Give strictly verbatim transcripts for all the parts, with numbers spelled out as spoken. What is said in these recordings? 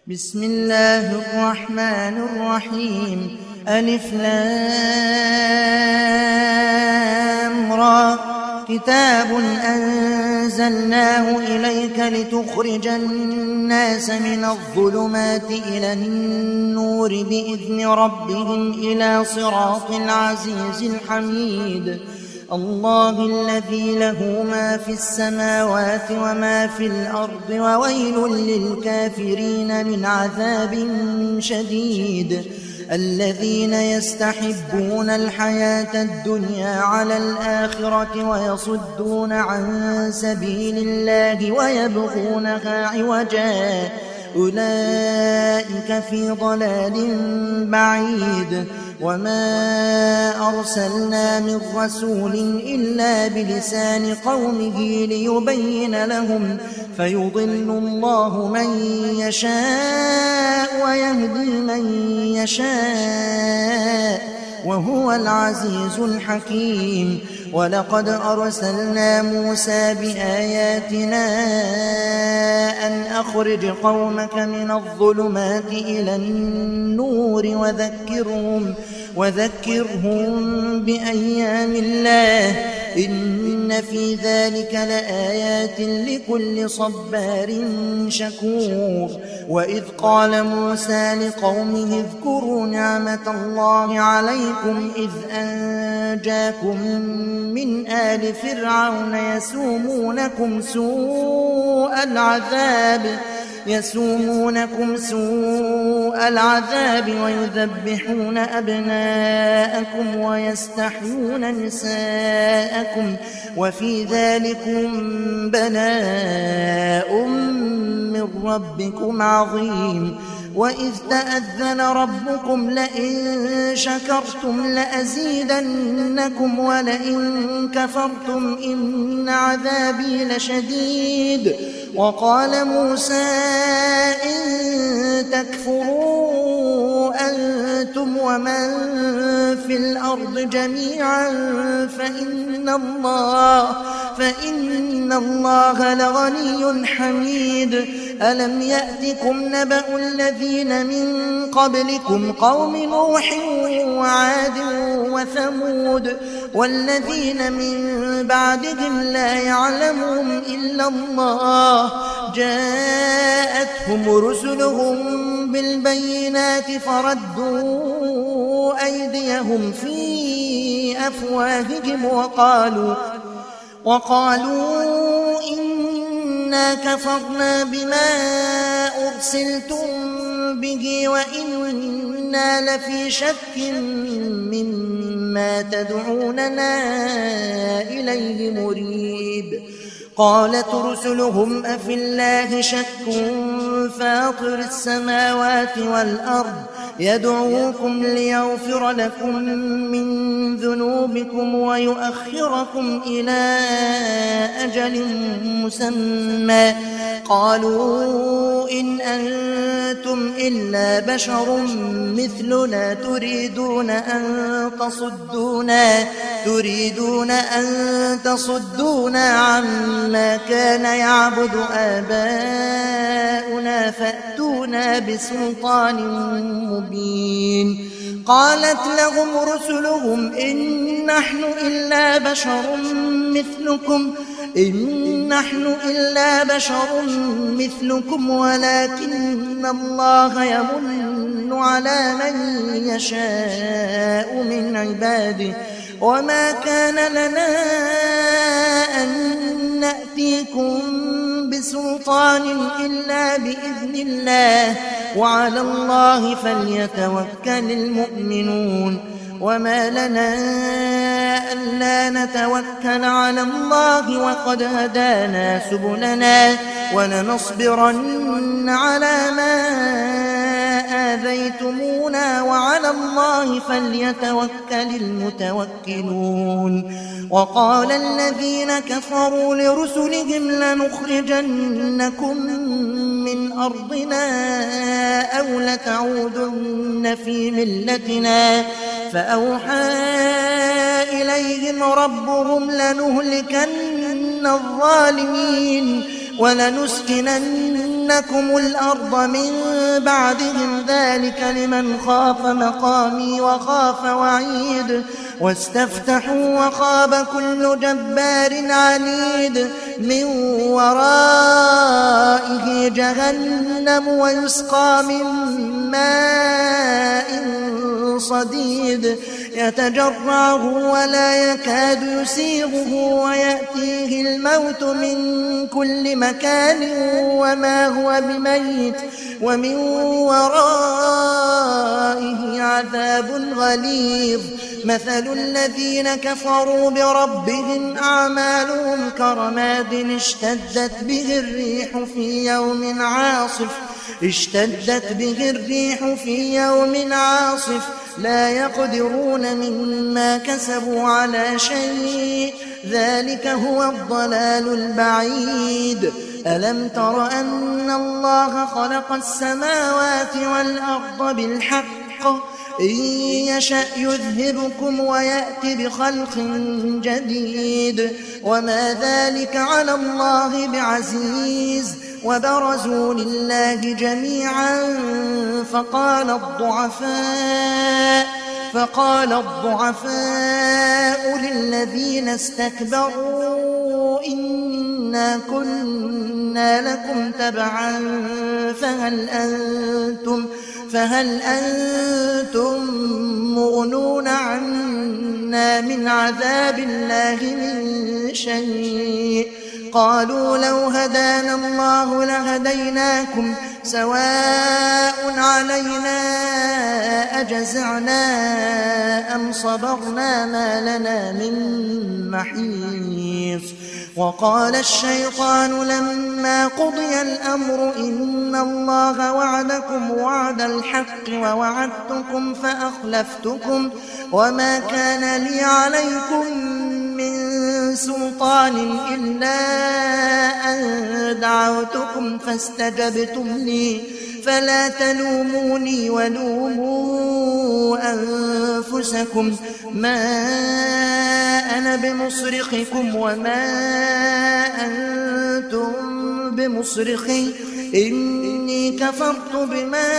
بسم الله الرحمن الرحيم. ألف لام را كتاب أنزلناه إليك لتخرج الناس من الظلمات إلى النور بإذن ربهم إلى صراط العزيز الحميد. الله الذي له ما في السماوات وما في الأرض وويل للكافرين من عذاب شديد. الذين يستحبون الحياة الدنيا على الآخرة ويصدون عن سبيل الله ويبغونها عوجا أولئك في ضلال بعيد. وما أرسلنا من رسول إلا بلسان قومه ليبين لهم فيضل الله من يشاء ويهدي من يشاء وهو العزيز الحكيم. ولقد أرسلنا موسى بآياتنا أن أخرج قومك من الظلمات إلى النور وذكرهم, وذكرهم بأيام الله إن في ذلك لآيات لكل صبار شكور. وإذ قال موسى لقومه اذكروا نعمة الله عليكم إذ أنجاكم من آل فرعون يسومونكم سوء العذاب يسومونكم سوء العذاب ويذبحون أبناءكم ويستحيون نساءكم وفي ذلكم بلاء من ربكم عظيم. وإذ تأذن ربكم لئن شكرتم لأزيدنكم ولئن كفرتم إن عذابي لشديد. وقال موسى إن تكفروا أنتم ومن في الأرض جميعا فإن الله, فإن الله لغني حميد. ألم يأتكم نبأ الذين من قبلكم قوم نوح وعاد وثمود والذين من بعدهم لا يعلمهم إلا الله جاءتهم رسلهم بالبينات فردوا أيديهم في أفواههم وقالوا, وقالوا إنا كفرنا بما أرسلتم به وإنا لفي شك مما تدعوننا إليه مريب. قالت رسلهم أفي الله شك فاطر السماوات والأرض يدعوكم ليغفر لكم من ذنوبكم ويؤخركم إلى أجل مسمى قالوا إن أنتم إلا بشر مثلنا تريدون أن تصدونا تريدون أن تصدونا عما كان يعبد آباؤنا فأتونا بسلطان مبين. قالت لهم رسلهم إن نحن إلا بشر مثلكم إن نحن إلا بشر مثلكم ولكن الله يمن على من يشاء من عباده وما كان لنا أن نأتيكم بسلطان إلا بإذن الله وعلى الله فليتوكل المؤمنون. وما لنا ألا نتوكل على الله وقد هدانا سبلنا ولنصبرن على ما آذيتمونا وعلى الله فليتوكل المتوكلون. وقال الذين كفروا لرسلهم لنخرجنكم من أرضنا أو لتعودن في ملتنا فأوحى إليهم ربهم لنهلكن الظالمين ولنسكنن لنورثنكم الأرض من بعدهم ذلك لمن خاف مقامي وخاف وعيد واستفتحوا وخاب كل جبار عنيد من ورائه جهنم ويسقى من ماء صديد يتجرعه ولا يكاد يسيغه ويأتيه الموت من كل مكان وما هو بميت ومن ورائه عذاب غليظ مثل الذين كفروا بربهم أعمالهم كرماد اشتدت به الريح في يوم عاصف اشتدت به الريح في يوم عاصف لا يقدرون مما كسبوا على شيء ذلك هو الضلال البعيد ألم تر أن الله خلق السماوات والأرض بالحق إن يشأ يذهبكم ويأتي بخلق جديد وما ذلك على الله بعزيز وبرزوا لله جميعا فقال الضعفاء فقال الضعفاء للذين استكبروا إنا كنا لكم تبعا فهل أنتم فهل أنتم مغنون عنا من عذاب الله من شيء قالوا لو هدانا الله لهديناكم سواء علينا أجزعنا أم صبرنا ما لنا من محيص وقال الشيطان لما قضي الأمر إن الله وعدكم وعد الحق ووعدتكم فأخلفتكم وما كان لي عليكم من سلطان إلا أن دعوتكم فاستجبتم لي فلا تلوموني ولوموا أنفسكم ما أنا بمصرخكم وما أنتم بمصرخي إني كفرت بما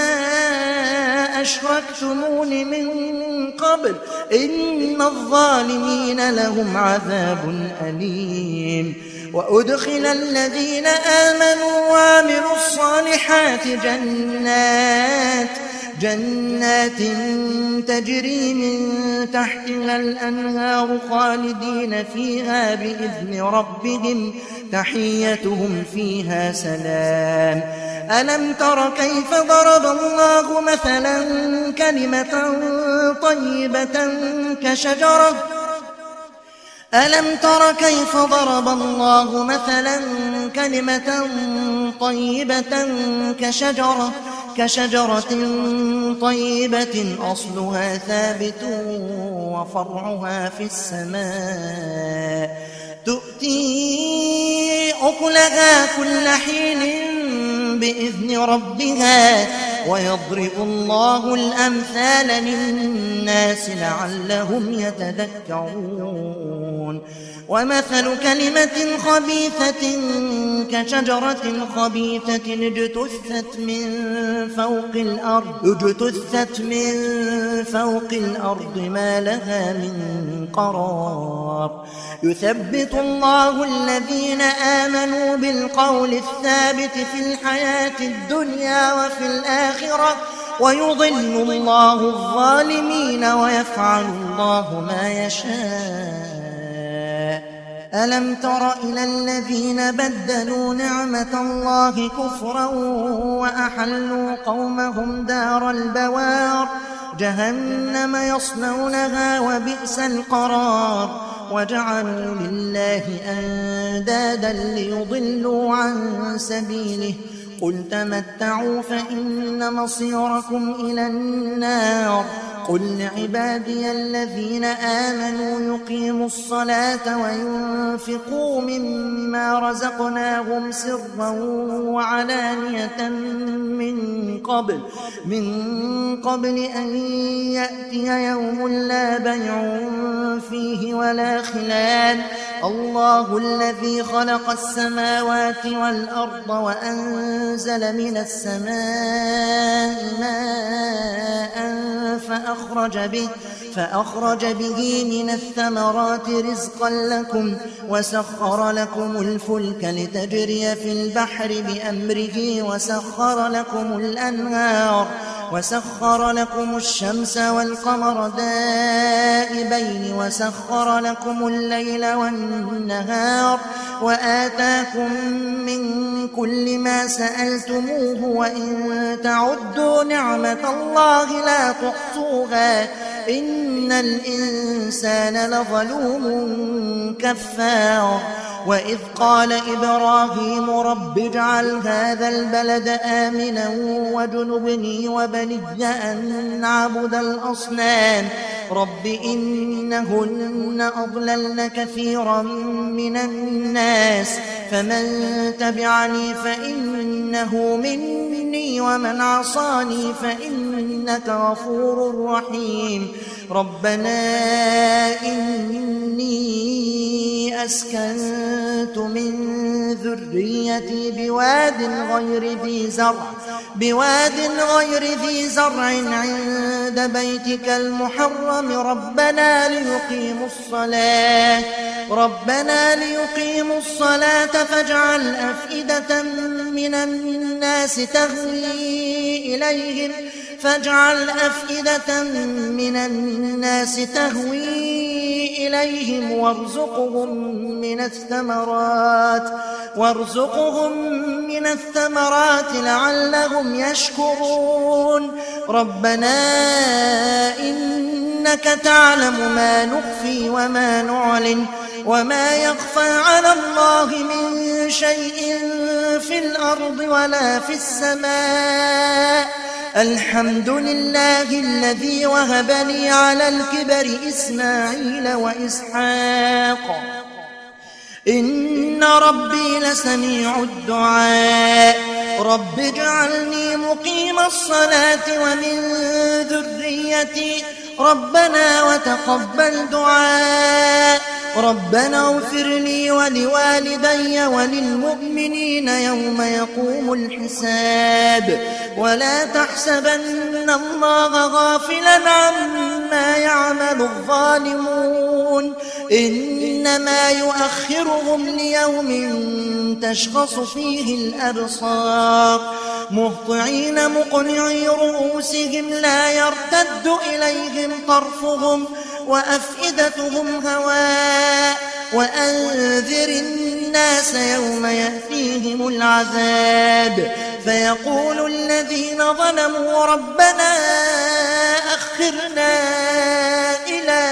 أشركتمون من قبل إن الظالمين لهم عذاب أليم وأدخل الذين آمنوا وعملوا الصالحات جنات جنات تجري من تحتها الأنهار خالدين فيها بإذن ربهم تحيتهم فيها سلام ألم تر كيف ضرب الله مثلا كلمة طيبة كشجرة ألم تر كيف ضرب الله مثلا كلمة طيبة كشجرة كشجرة طيبة أصلها ثابت وفرعها في السماء تؤتي أكلها كل حين بإذن ربها ويضرب الله الأمثال للناس لعلهم يتذكرون ومثل كلمة خبيثة كشجرة خبيثة اجتثت من فوق الأرض اجتثت من فوق الأرض ما لها من قرار يثبت الله الذين آمنوا بالقول الثابت في الحياة الدنيا وفي الآخرة ويضل الله الظالمين ويفعل الله ما يشاء ألم تر إلى الذين بدلوا نعمة الله كفرا وأحلوا قومهم دار البوار جهنم يصلونها وبئس القرار وجعلوا لله أندادا ليضلوا عن سبيله قل تمتعوا فإن مصيركم إلى النار قل لعبادي الذين آمنوا يقيموا الصلاة وينفقوا مما رزقناهم سرا وعلانية من قبل من قبل أن يأتي يوم لا بيع فيه ولا خلال الله الذي خلق السماوات والأرض وأنزل من السماء ماء فأخرج به, فأخرج به من الثمرات رزقا لكم وسخر لكم الفلك لتجري في البحر بأمره وسخر لكم الأنهار وسخر لكم الشمس والقمر دائبين وسخر لكم الليل والنهار وآتاكم من كل ما سألتموه وإن تعدوا نعمة الله لا تحصوها إن الإنسان لظلوم كفار وإذ قال إبراهيم رب اجعل هذا البلد آمنا واجنبني وبني أن نعبد الأصنام رب إنهن أضللن كثيرا من الناس فمن تبعني فإنه مني ومن عصاني فإنك غفور رحيم ربنا إني أسكنت من ذريتي بواد غير ذي زرع بواد غير ذي زرع عند بيتك المحرم ربنا ليقيموا الصلاة ربنا ليقيموا الصلاة فاجعل أفئدة من الناس تهوي إليهم فاجعل أفئدة من الناس تهوي إليهم وارزقهم من الثمرات وارزقهم من الثمرات لعلهم يشكرون ربنا إنك تعلم ما نخفي وما نعلن وما يخفى على الله من شيء في الأرض ولا في السماء الحمد لله الذي وهب لي على الكبر إسماعيل وإسحاق إن ربي لسميع الدعاء رب اجعلني مقيم الصلاة ومن ذريتي ربنا وتقبل دعاء ربنا اغفر لي ولوالدي وللمؤمنين يوم يقوم الحساب ولا تحسبن الله غافلا عما يعمل الظالمون إنما يؤخرهم ليوم تشخص فيه الأبصار مهطعين مقنعي رؤوسهم لا يرتد إليهم طرفهم وأفئدتهم هواء وأنذر الناس يوم يأتيهم العذاب فيقول الذين ظلموا ربنا أخرنا إلى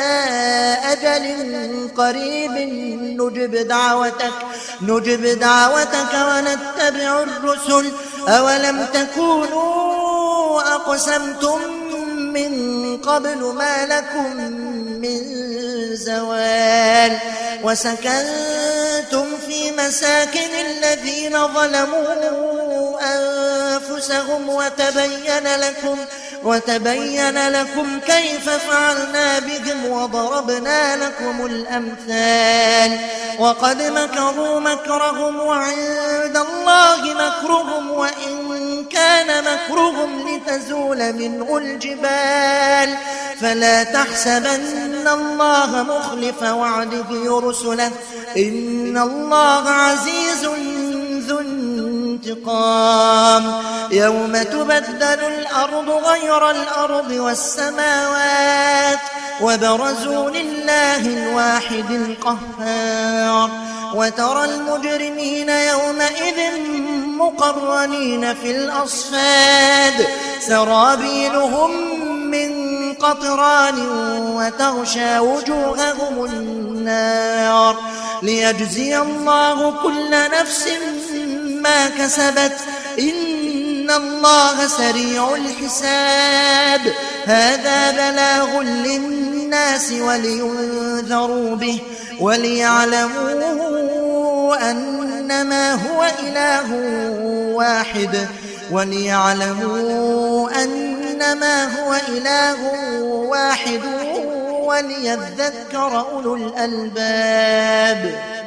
أجل قريب نجب دعوتك نجب دعوتك ونتبع الرسل أولم تكونوا أقسمتم من قبل ما لكم من زوال وسكنتم في مساكن الذين ظلموا أنفسهم وتبين لكم وتبين لكم كيف فعلنا بهم وضربنا لكم الأمثال وقد مكروا مكرهم وعند الله مكرهم وإن كان مكرهم لتزول منه الجبال فلا تحسبن الله مخلف وعده رسله إن الله عزيز ذو انتقام يوم تبدل الأرض غير الأرض والسماوات وبرزوا لله الواحد القهار وترى المجرمين يومئذ مقرنين في الأصفاد سرابيلهم من قطران وتغشى وجوههم النار ليجزي الله كل نفس ما كسبت إن الله سريع الحساب هذا بلاغ للناس ولينذروا به وليعلموا أنما هو إله واحد وليعلموا أنما هو إله واحد وليذكر أولو الألباب.